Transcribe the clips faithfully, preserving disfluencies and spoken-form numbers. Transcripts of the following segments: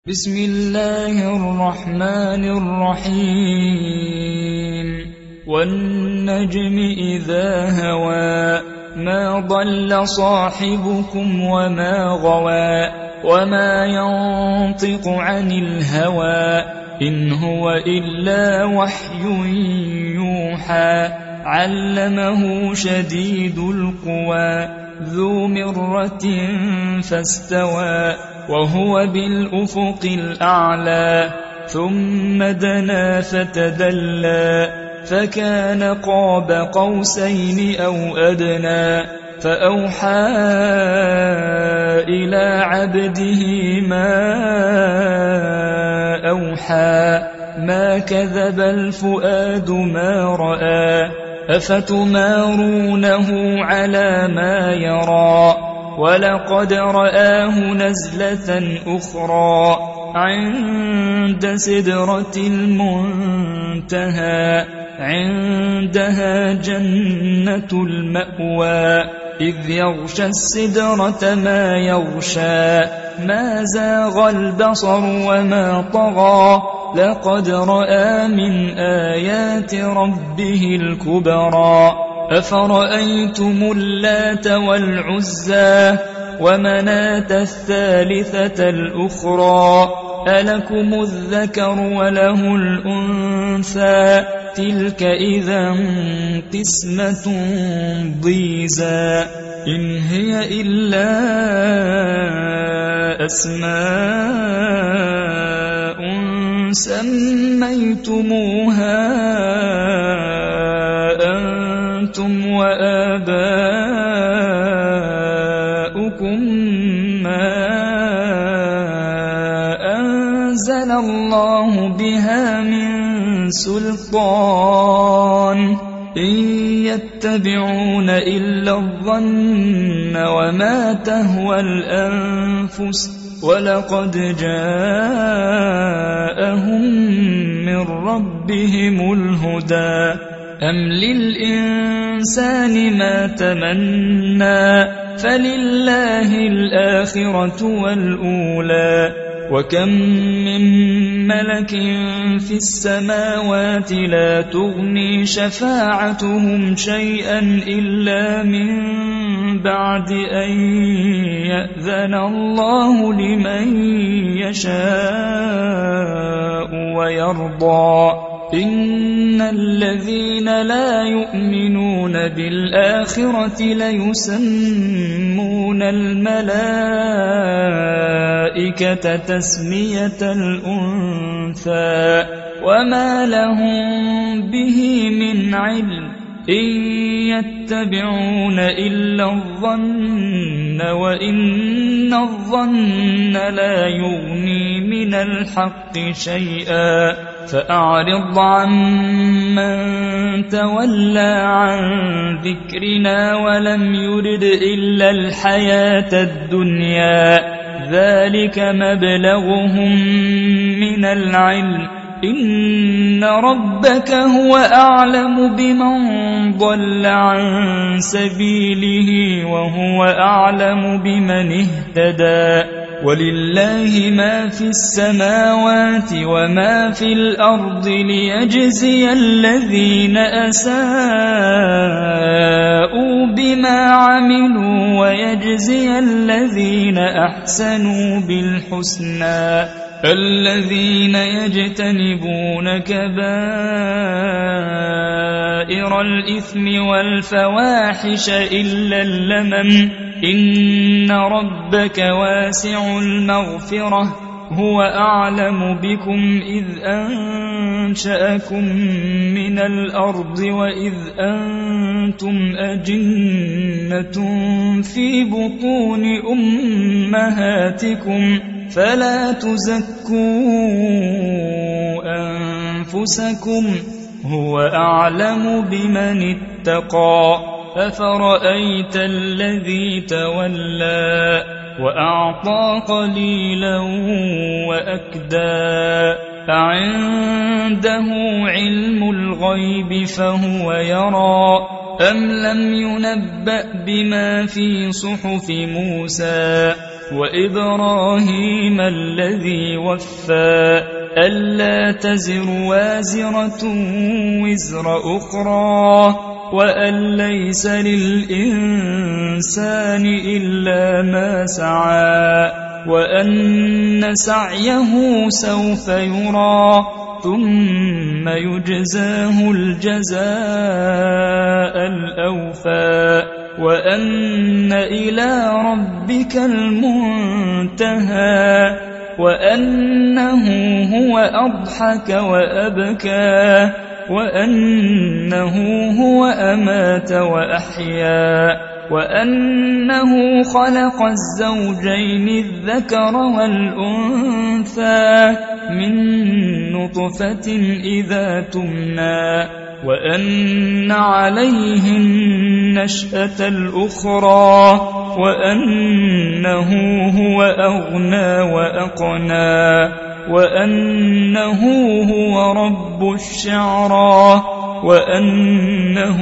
بسم الله الرحمن الرحيم والنجم إذا هوى ما ضل صاحبكم وما غوى وما ينطق عن الهوى إن هو إلا وحي يوحى علمه شديد القوى ذو مرة فاستوى وهو بالأفق الأعلى ثم دنا فتدلى فكان قاب قوسين أو أدنى فأوحى إلى عبده ما أوحى ما كذب الفؤاد ما رأى أفتمارونه على ما يرى ولقد رآه نزلة أخرى عند سدرة المنتهى عندها جنة المأوى إذ يغشى السدرة ما يغشى ما زاغ البصر وما طغى لقد رأى من آيات ربه الكبرى أفرأيتم اللات والعزى ومناة الثالثة الأخرى ألكم الذكر وله الأنثى تلك إذا قسمة ضيزى إن هي إلا أسماء سميتموها أنتم وآباؤكم ما أنزل الله بها من سلطان إن يتبعون إلا الظن وما تهوى الأنفس ولقد جاءهم من ربهم الهدى أم للإنسان ما تمنى فلله الآخرة والأولى وكم من ملك في السماوات لا تغني شفاعتهم شيئا إلا من بعد أن يأذن الله لمن يشاء ويرضى إن الذين لا يؤمنون بالآخرة ليسمون الملائكة تسمية الأنثى وما لهم به من علم إن يتبعون إلا الظن وإن الظن لا يغني من الحق شيئا فأعرض عمن تولى عن ذكرنا ولم يرد إلا الحياة الدنيا ذلك مبلغهم من العلم إن ربك هو أعلم بمن ضل عن سبيله وهو أعلم بمن اهتدى ولله ما في السماوات وما في الأرض ليجزي الذين أساءوا بما عملوا ويجزي الذين أحسنوا بالحسنى الذين يجتنبون كبائر الإثم والفواحش إلا اللمم إن ربك واسع المغفرة هو أعلم بكم إذ أنشأكم من الأرض وإذ أنتم أجنة في بطون أمهاتكم فلا تزكوا أنفسكم هو أعلم بمن اتقى أفرأيت الذي تولى وأعطى قليلا وأكدى أعنده علم الغيب فهو يرى أم لم ينبأ بما في صحف موسى وإبراهيم الذي وفى ألا تزر وازرة وزر أخرى وأن ليس للإنسان إلا ما سعى وأن سعيه سوف يرى ثم يجزاه الجزاء الأوفى وأن إلى ربك المنتهى وأنه هو أضحك وأبكى وأنه هو أمات وأحيا وأنه خلق الزوجين الذكر والأنثى من نطفة إذا تمنى وأن عليه النشأة الأخرى وأنه هو أغنى وأقنى وأنه هو رب الشعرى وأنه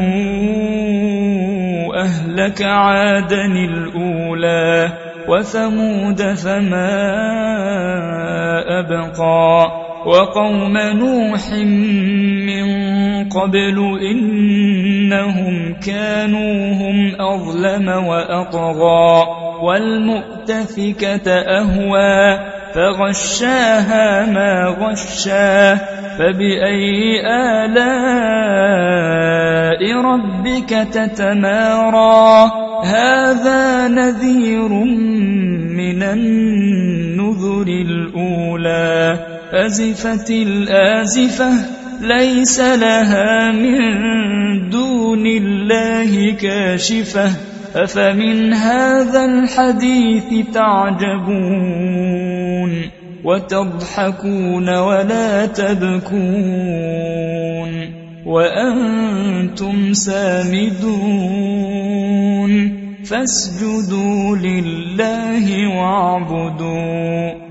أهلك عادا الأولى وثمود فما أبقى وقوم نوح من قبل إنهم كانوا هم أظلم وأطغى والمؤتفكة أهوى فغشاها ما غشا فبأي آلاء ربك تتمارى هذا نذير من النذر الأولى أزفت الآزفة ليس لها من دون الله كاشفة أفمن هذا الحديث تعجبون وتضحكون ولا تبكون وأنتم سامدون فاسجدوا لله واعبدوا